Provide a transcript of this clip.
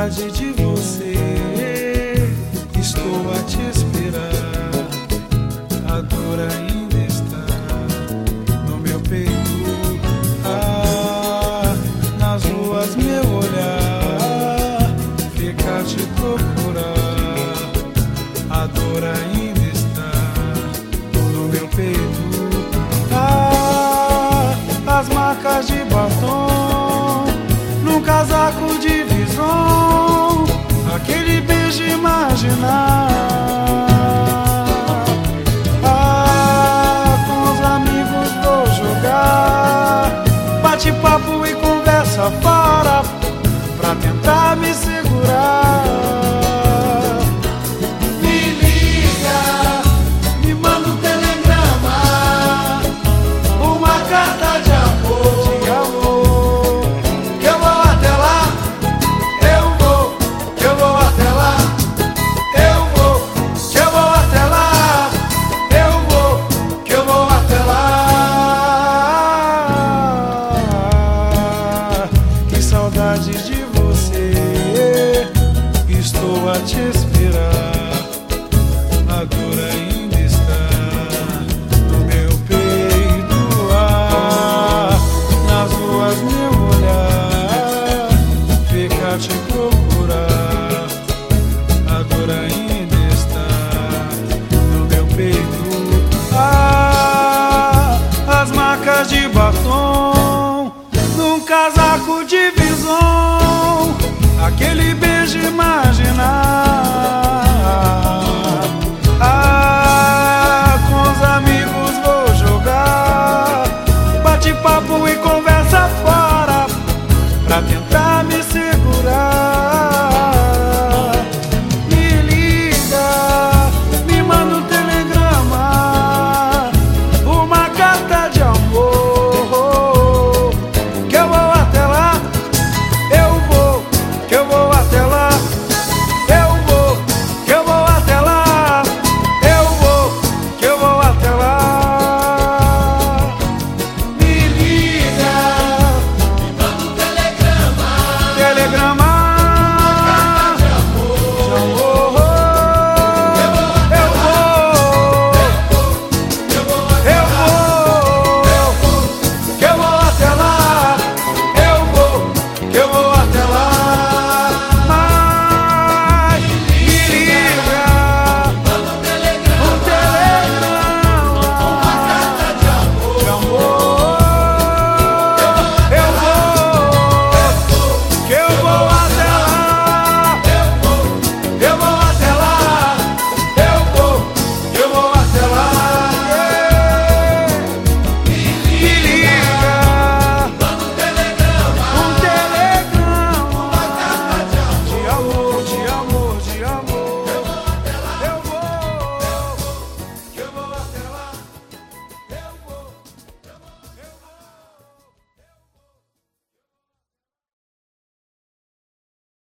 saudade de você, estou a te esperar. A dor ainda está no meu peito. Ah, nas ruas meu olhar fica a te procurar. A dor ainda está no meu peito. Ah, as marcas de batom num casaco de vison, aquele beijo imaginar